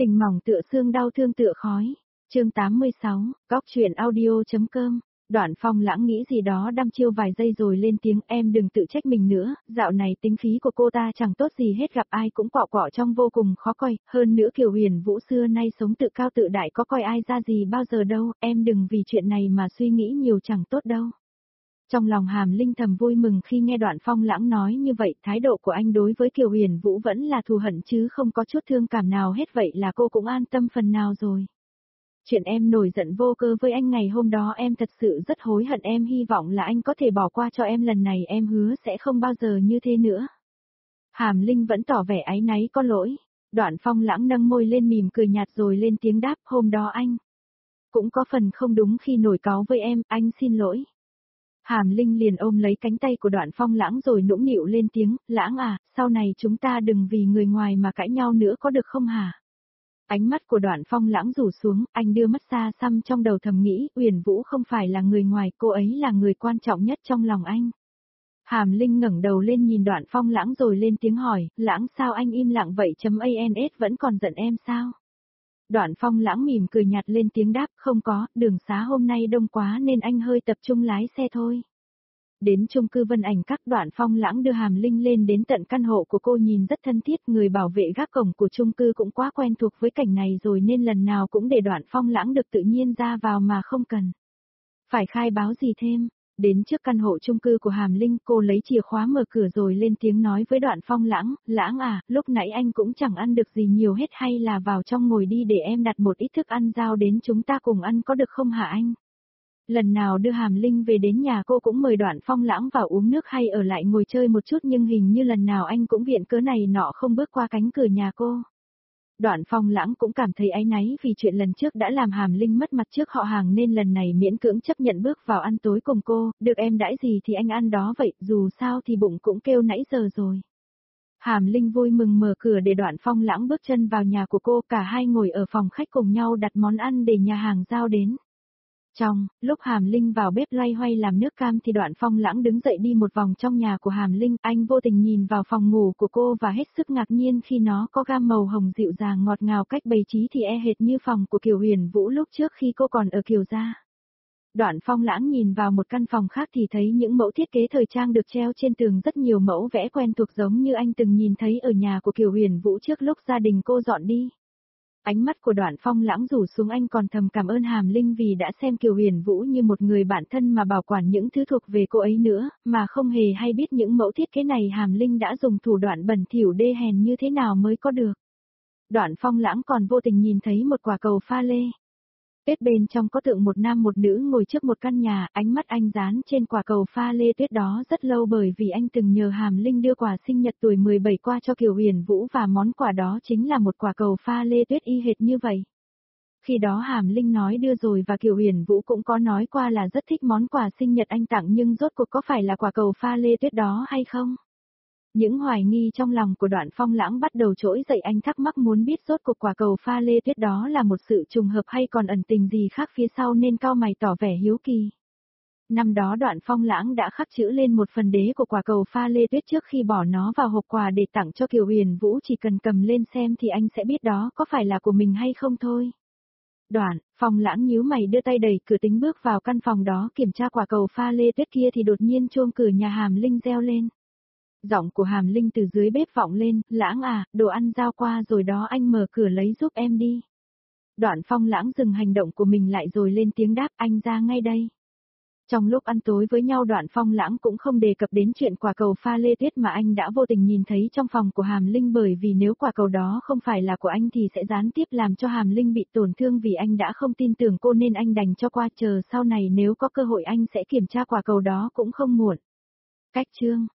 Tình mỏng tựa xương đau thương tựa khói. Chương 86, Góc truyện audio.com. Đoạn Phong Lãng nghĩ gì đó đăm chiêu vài giây rồi lên tiếng, em đừng tự trách mình nữa, dạo này tính khí của cô ta chẳng tốt gì hết, gặp ai cũng quọ quọ trong vô cùng khó coi, hơn nữa Kiều Huyền Vũ xưa nay sống tự cao tự đại có coi ai ra gì bao giờ đâu, em đừng vì chuyện này mà suy nghĩ nhiều, chẳng tốt đâu. Trong lòng Hàm Linh thầm vui mừng khi nghe Đoạn Phong Lãng nói như vậy, thái độ của anh đối với Kiều Huyền Vũ vẫn là thù hận chứ không có chút thương cảm nào hết, vậy là cô cũng an tâm phần nào rồi. Chuyện em nổi giận vô cớ với anh ngày hôm đó em thật sự rất hối hận, em hy vọng là anh có thể bỏ qua cho em, lần này em hứa sẽ không bao giờ như thế nữa. Hàm Linh vẫn tỏ vẻ áy náy có lỗi. Đoạn Phong Lãng nâng môi lên mỉm cười nhạt rồi lên tiếng đáp, hôm đó anh cũng có phần không đúng khi nổi cáu với em, anh xin lỗi. Hàm Linh liền ôm lấy cánh tay của Đoạn Phong Lãng rồi nũng nịu lên tiếng, Lãng à, sau này chúng ta đừng vì người ngoài mà cãi nhau nữa có được không hả? Ánh mắt của Đoạn Phong Lãng rủ xuống, anh đưa mắt xa xăm trong đầu thầm nghĩ, Uyển Vũ không phải là người ngoài, cô ấy là người quan trọng nhất trong lòng anh. Hàm Linh ngẩng đầu lên nhìn Đoạn Phong Lãng rồi lên tiếng hỏi, Lãng sao anh im lặng vậy, ans vẫn còn giận em sao? Đoạn Phong Lãng mỉm cười nhạt lên tiếng đáp, không có, đường xá hôm nay đông quá nên anh hơi tập trung lái xe thôi. Đến chung cư Vân Ảnh Các, Đoạn Phong Lãng đưa Hàm Linh lên đến tận căn hộ của cô, nhìn rất thân thiết, người bảo vệ gác cổng của chung cư cũng quá quen thuộc với cảnh này rồi nên lần nào cũng để Đoạn Phong Lãng được tự nhiên ra vào mà không cần phải khai báo gì thêm. Đến trước căn hộ chung cư của Hàm Linh, cô lấy chìa khóa mở cửa rồi lên tiếng nói với Đoạn Phong Lãng, Lãng à, lúc nãy anh cũng chẳng ăn được gì nhiều hết, hay là vào trong ngồi đi để em đặt một ít thức ăn giao đến chúng ta cùng ăn có được không hả anh? Lần nào đưa Hàm Linh về đến nhà cô cũng mời Đoạn Phong Lãng vào uống nước hay ở lại ngồi chơi một chút, nhưng hình như lần nào anh cũng viện cớ này nọ không bước qua cánh cửa nhà cô. Đoạn Phong Lãng cũng cảm thấy áy náy vì chuyện lần trước đã làm Hàm Linh mất mặt trước họ hàng nên lần này miễn cưỡng chấp nhận bước vào ăn tối cùng cô, được em đãi gì thì anh ăn đó vậy, dù sao thì bụng cũng kêu nãy giờ rồi. Hàm Linh vui mừng mở cửa để Đoạn Phong Lãng bước chân vào nhà của cô, cả hai ngồi ở phòng khách cùng nhau đặt món ăn để nhà hàng giao đến. Trong lúc Hàm Linh vào bếp loay hoay làm nước cam thì Đoạn Phong Lãng đứng dậy đi một vòng trong nhà của Hàm Linh, anh vô tình nhìn vào phòng ngủ của cô và hết sức ngạc nhiên khi nó có gam màu hồng dịu dàng ngọt ngào, cách bày trí thì hệt như phòng của Kiều Huyền Vũ lúc trước khi cô còn ở Kiều gia. Đoạn Phong Lãng nhìn vào một căn phòng khác thì thấy những mẫu thiết kế thời trang được treo trên tường, rất nhiều mẫu vẽ quen thuộc giống như anh từng nhìn thấy ở nhà của Kiều Huyền Vũ trước lúc gia đình cô dọn đi. Ánh mắt của Đoạn Phong Lãng rủ xuống, anh còn thầm cảm ơn Hàm Linh vì đã xem Kiều Huyền Vũ như một người bạn thân mà bảo quản những thứ thuộc về cô ấy nữa, mà không hề hay biết những mẫu thiết kế này Hàm Linh đã dùng thủ đoạn bẩn thỉu đê hèn như thế nào mới có được. Đoạn Phong Lãng còn vô tình nhìn thấy một quả cầu pha lê. Tuyết bên trong có tượng một nam một nữ ngồi trước một căn nhà, ánh mắt anh dán trên quả cầu pha lê tuyết đó rất lâu bởi vì anh từng nhờ Hàm Linh đưa quà sinh nhật tuổi 17 qua cho Kiều Huyền Vũ và món quà đó chính là một quả cầu pha lê tuyết y hệt như vậy. Khi đó Hàm Linh nói đưa rồi và Kiều Huyền Vũ cũng có nói qua là rất thích món quà sinh nhật anh tặng, nhưng rốt cuộc có phải là quả cầu pha lê tuyết đó hay không? Những hoài nghi trong lòng của Đoạn Phong Lãng bắt đầu trỗi dậy, anh thắc mắc muốn biết rốt cuộc quả cầu pha lê tuyết đó là một sự trùng hợp hay còn ẩn tình gì khác phía sau nên cau mày tỏ vẻ hiếu kỳ. Năm đó Đoạn Phong Lãng đã khắc chữ lên một phần đế của quả cầu pha lê tuyết trước khi bỏ nó vào hộp quà để tặng cho Kiều Huyền Vũ, chỉ cần cầm lên xem thì anh sẽ biết đó có phải là của mình hay không thôi. Đoạn Phong Lãng nhíu mày đưa tay đẩy cửa tính bước vào căn phòng đó kiểm tra quả cầu pha lê tuyết kia thì đột nhiên chuông cửa nhà Hàm Linh reo lên. Giọng của Hàm Linh từ dưới bếp vọng lên, Lãng à, đồ ăn giao qua rồi đó, anh mở cửa lấy giúp em đi. Đoạn Phong Lãng dừng hành động của mình lại rồi lên tiếng đáp, anh ra ngay đây. Trong lúc ăn tối với nhau Đoạn Phong Lãng cũng không đề cập đến chuyện quả cầu pha lê tuyết mà anh đã vô tình nhìn thấy trong phòng của Hàm Linh, bởi vì nếu quả cầu đó không phải là của anh thì sẽ gián tiếp làm cho Hàm Linh bị tổn thương, vì anh đã không tin tưởng cô nên anh đành cho qua, chờ sau này nếu có cơ hội anh sẽ kiểm tra quả cầu đó cũng không muộn. Cách chương